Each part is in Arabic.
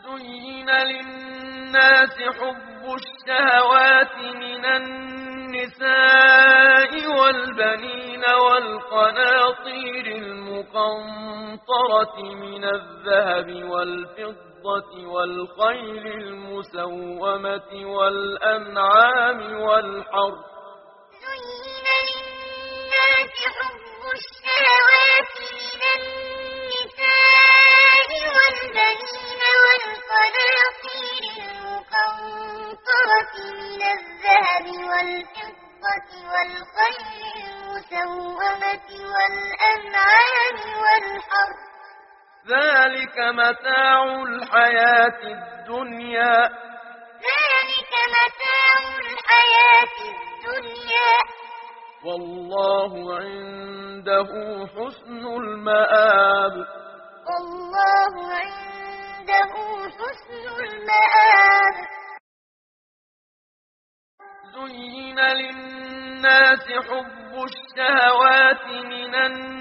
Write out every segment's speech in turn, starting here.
زين للناس حب الشهوات من النساء والبنين والقناطير المقنطرة من الذهب والفضة والخيل المسومة والأنعام والحرث. زين للناس حب الشهوات من النساء والبنين والقناطير المقنطرة من الذهب والفضة والخيل المسومة والأنعام والحرث. ذلك متاع الحياة الدنيا. ذلك متاع الحياة الدنيا. والله عنده حسن المآب. والله عنده حسن المآب. زين للناس حب الشهوات من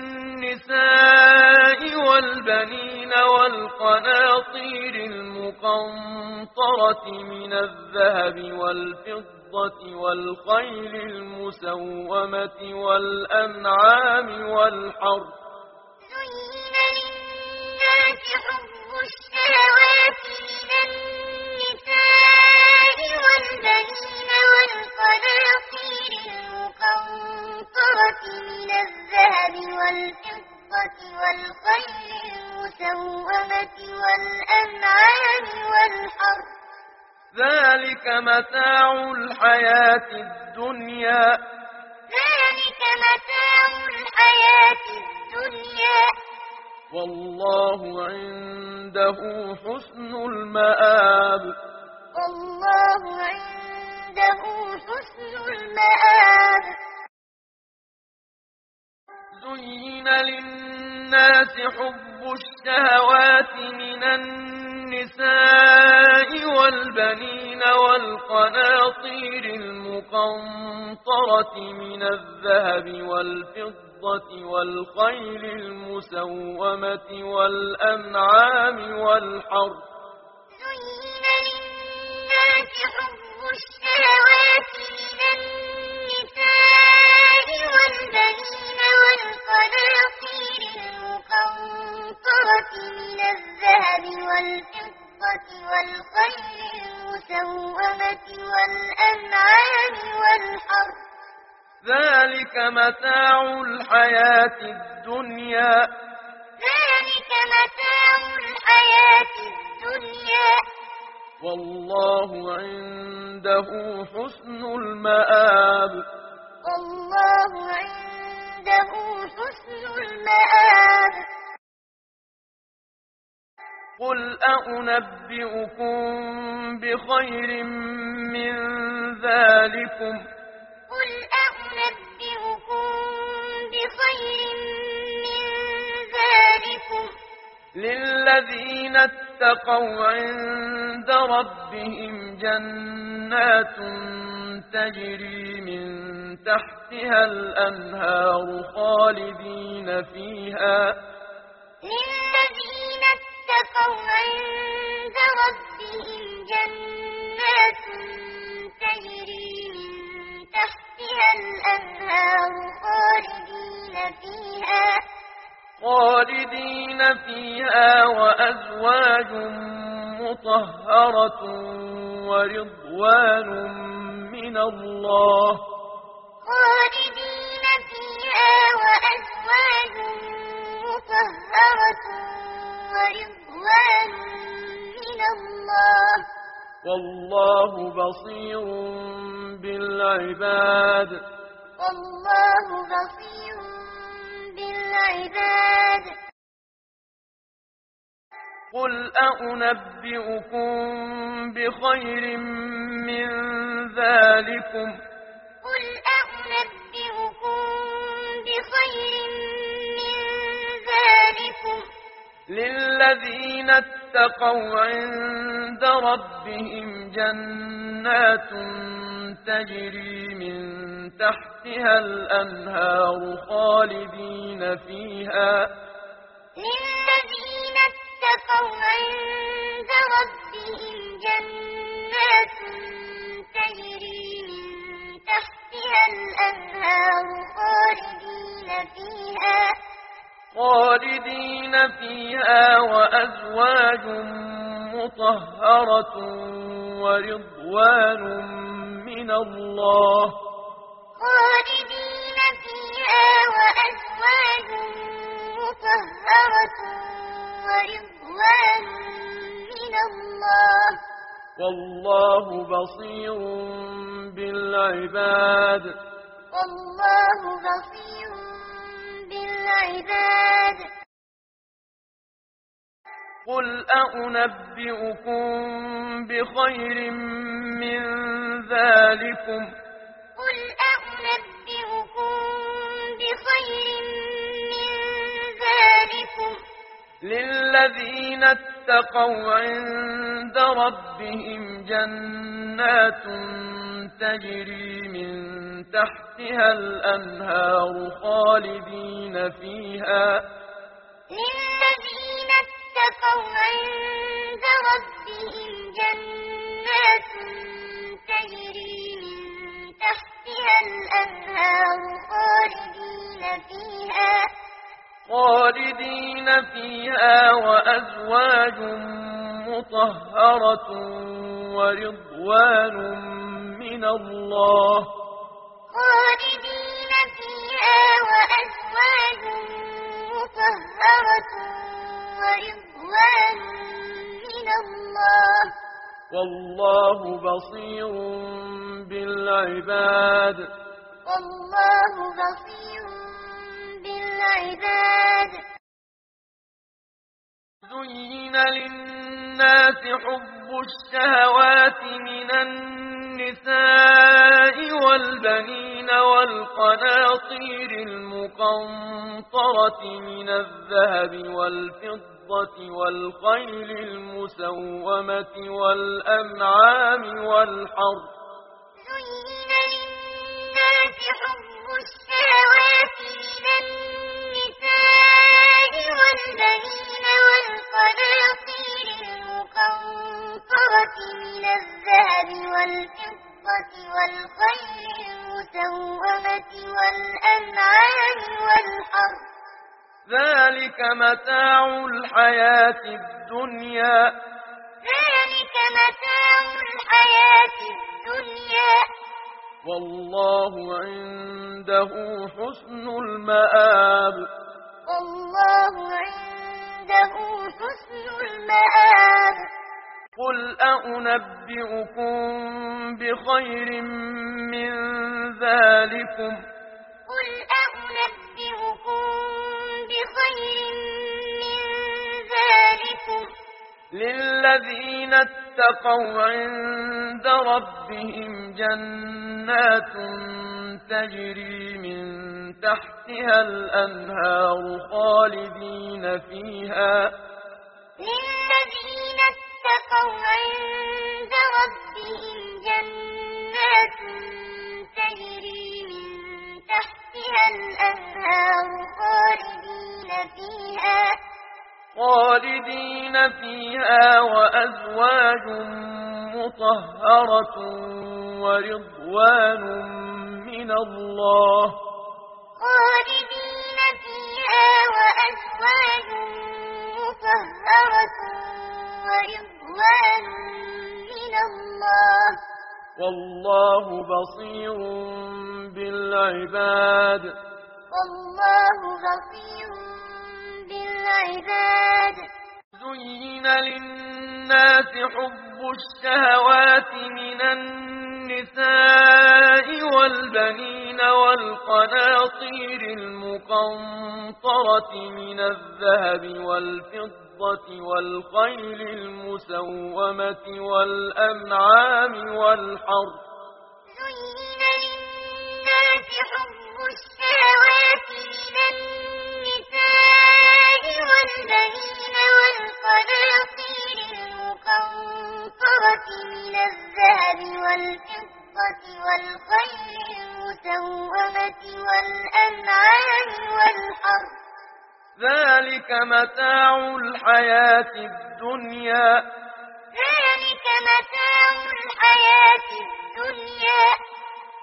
النساء والبنين والقناطير المقنطرة من الذهب والفضة والخيل المسومة والأنعام والحرث. زين للناس حب الشهوات من النساء والبنين والقناطير المقنطرة من الذهب والفضة والخيل المسومة والأنعام والحرث. ذلك متاع الحياة الدنيا. ذلك متاع الحياة الدنيا. والله عنده حسن المآب. والله عنده حسن المآب. زين للناس حب الشهوات من النساء والبنين والقناطير المقنطرة من الذهب والفضة والخيل المسومة والأنعام والحرث. زين للناس حب الشهوات من النساء والبنين والقناطير المقنطرة من الذهب والفضة والخيل المسومة والأنعام والحرث. ذلك متاع الحياة الدنيا. ذلك متاع الحياة الدنيا. والله عنده حسن المآب. والله عنده حسن المآب. قل أنبئكم بخير من ذلكم. قل أنبئكم بخير من ذلكم. للذين اتقوا عند ربهم جنات تجري من تحتها الأنهار خالدين فيها. للذين اتقوا عند ربهم جنات تجري من تحتها الأنهار خالدين فيها وأزواج مطهرة ورضوان من الله. خالدين فيها وأزواج مطهرة ورضوان من الله. والله بصير بالعباد. والله بصير بالعباد. قل أنبئكم بخير من ذلكم. قل أنبئكم بخير من ذلكم. للذين اتقوا عند ربهم جنات تجري من تحتها الأنهار خالدين فيها. للذين اتقوا عند ربهم خالدين فيها وأزواج مطهرة ورضوان من الله. خالدين فيها وأزواج مطهرة ورضوان من الله. والله بصير بالعباد. والله بصير بالعباد. قل أنبئكم بخير من ذلكم. قل أنبئكم بخير من ذلكم. للذين اتقوا عند ربهم جنات تجري من تحتها الأنهار خالدين فيها. للذين اتقوا عند ربهم جنات تجري من تحتها الأنهار خالدين فيها وأزواج مطهرة ورضوان من الله. خالدين فيها وأزواج مطهرة ورضوان من الله. والله بصير بالعباد. والله بصير بالعباد. زين للناس حب الشهوات من النساء والبنين والقناطير المقنطرة من الذهب والفضة والخيل المسومة والأنعام والحرث. زين للناس حب الشهوات من النساء والبنين والقناطير المقنطرة من الذهب والفضة والخيل المسومة والأنعام والحرث. ذلك متاع الحياة الدنيا. ذلك متاع الحياة الدنيا. والله عنده حسن المآب. والله عنده حسن المآب. قل أنبئكم بخير من ذلكم. قل أنبئكم بخير من ذلكم. للذين اتقوا عند ربهم جنات تجري من تحتها الأنهار خالدين فيها. للذين اتقوا عند ربهم جنات تجري من تحتها الأنهار خالدين فيها وأزواج مطهرة ورضوان من الله. خالدين فيها وأزواج مطهرة ورضوان من الله. والله بصير بالعباد. والله بصير بالعباد. زين للناس حب الشهوات من النساء والبنين والقناطير المقنطرة من الذهب والفضة والخيل المسومة والأنعام والحرث. زين للناس حب الشهوات من النساء والبنين والقناطير المقنطرة من الذهب والفضة والخيل المسومة والأنعام والحرث. ذلك متاع الحياة الدنيا. ذلك متاع الحياة الدنيا.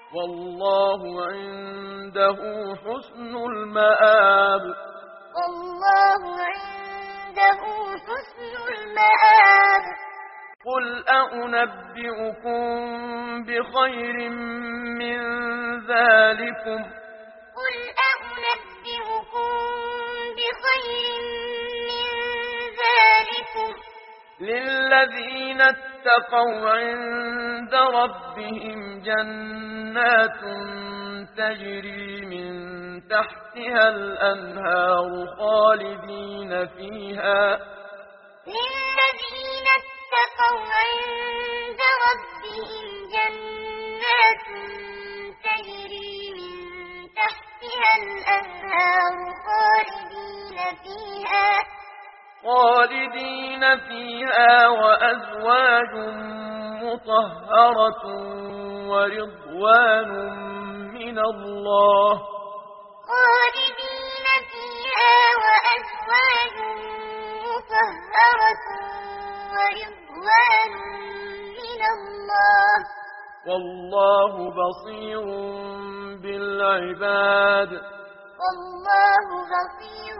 والله عنده حسن المآب. والله عنده حسن المآب. قل أنبئكم بخير من ذلكم قل أنبئكم بخير من ذلكم للذين اتقوا عند ربهم جنات تجري من تحتها الأنهار خالدين فيها للذين اتقوا عند ربهم جنات تجري من تحتها الأنهار خالدين فيها وأزواج مطهرة ورضوان من الله خالدين فيها وأزواج مطهرة ورضوان من الله والله بصير بالعباد والله بصير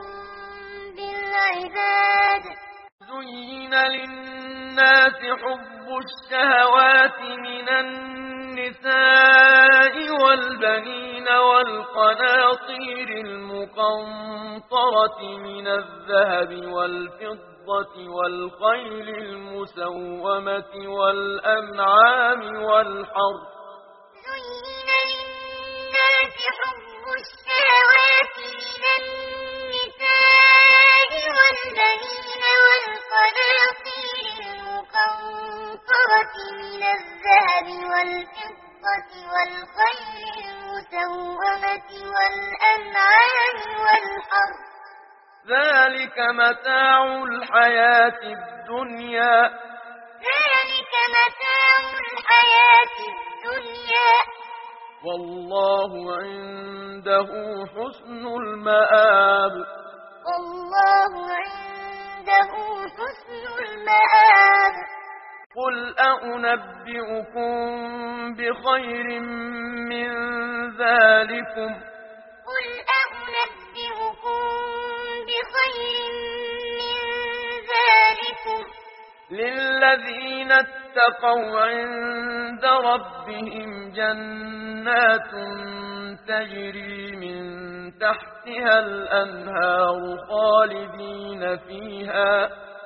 بالعباد. زين للناس حب الشهوات من النساء والبنين والقناطير المقنطرة من الذهب والفضة والخيل المسومة والأنعام والحرث زين للناس حب الشهوات من النساء والبنين والقناطير المقنطرة من الذهب والفضة والخيل المسومة والأنعام والحرث ذلك متاع الحياة الدنيا ذلك متاع الحياة الدنيا والله عنده حسن المآب والله عنده حسن المآب. قل أنبئكم بخير من ذلكم قل أنبئكم بخير من ذلكم للذين اتقوا عند ربهم جنات تجري من تحتها الأنهار خالدين فيها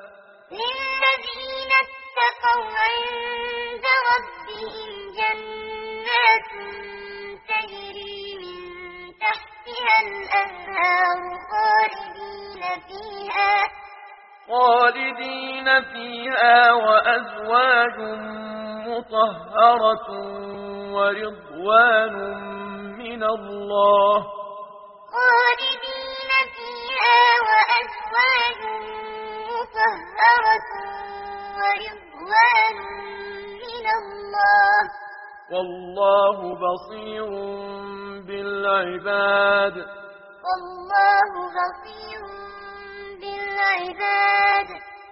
للذين اتقوا عند ربهم جنات تجري من تحتها الأنهار خالدين فيها وأزواج مطهرة ورضوان من الله خالدين فيها وأزواج مطهرة ورضوان من الله والله بصير بالعباد والله بصير بالعباد.